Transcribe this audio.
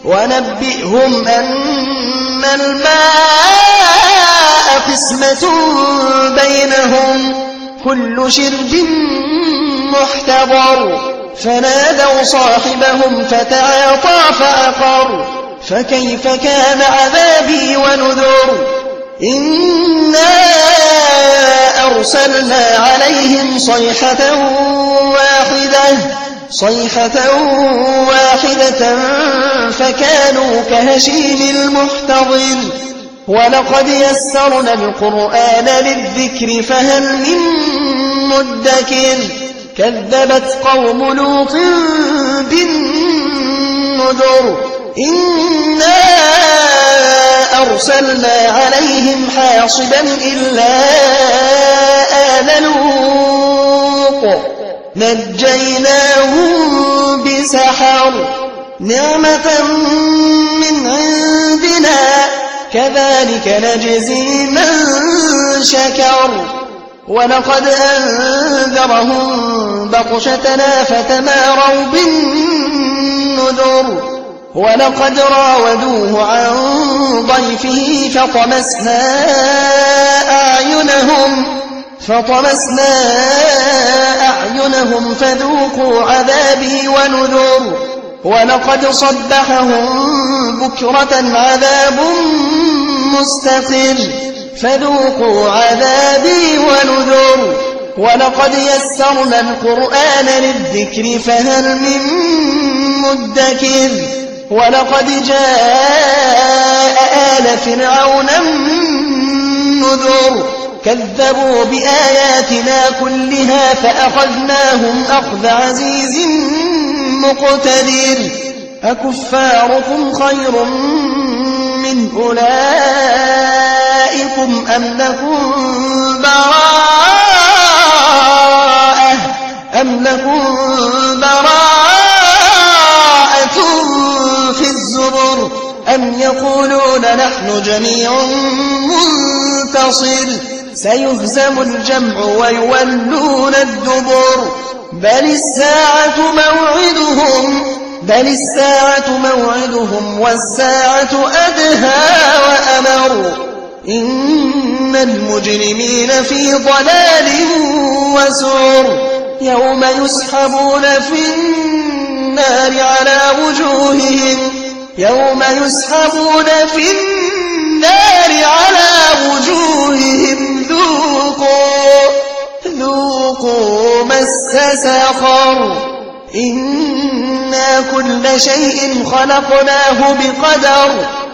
ونبئهم أن الماء قسمة بينهم كل شرب محتضر فنادوا صاحبهم فتعاطى فعقر فكيف كان عذابي ونذر إنا أرسلنا عليهم صيحة واحدة فكانوا كهشيم المحتضر ولقد يسرنا القرآن للذكر فهل من مدكر كذبت قوم لوط بالنذر إنا أرسلنا عليهم حاصبا إلا آل لوط نجيناهم بسحر نعمة من عندنا كذلك نجزي من شكر ولقد أنذرهم بطشتنا فتماروا بالنذر ولقد راودوه عن ضيفه فطمسنا أعينهم فذوقوا عذابي ونذر ولقد صبحهم بكرة عذاب مستقر فذوقوا عذابي ونذر ولقد يسرنا القرآن للذكر فهل من مدكر ولقد جاء آل فرعون النذر كذبوا بآياتنا كلها فأخذناهم أخذ عزيز مقتدر أكفاركم خير من أولئكم أم لكم براءة في الزبر أم يقولون نحن جميع منتصر سيهزم الجمع ويولون الدبر بل الساعة موعدهم والساعة أدهى وأمر إن المجرمين في ضلال وسعر يوم يسحبون في النار على وجوههم ذوقوا مس سقر إنا كل شيء خلقناه بقدر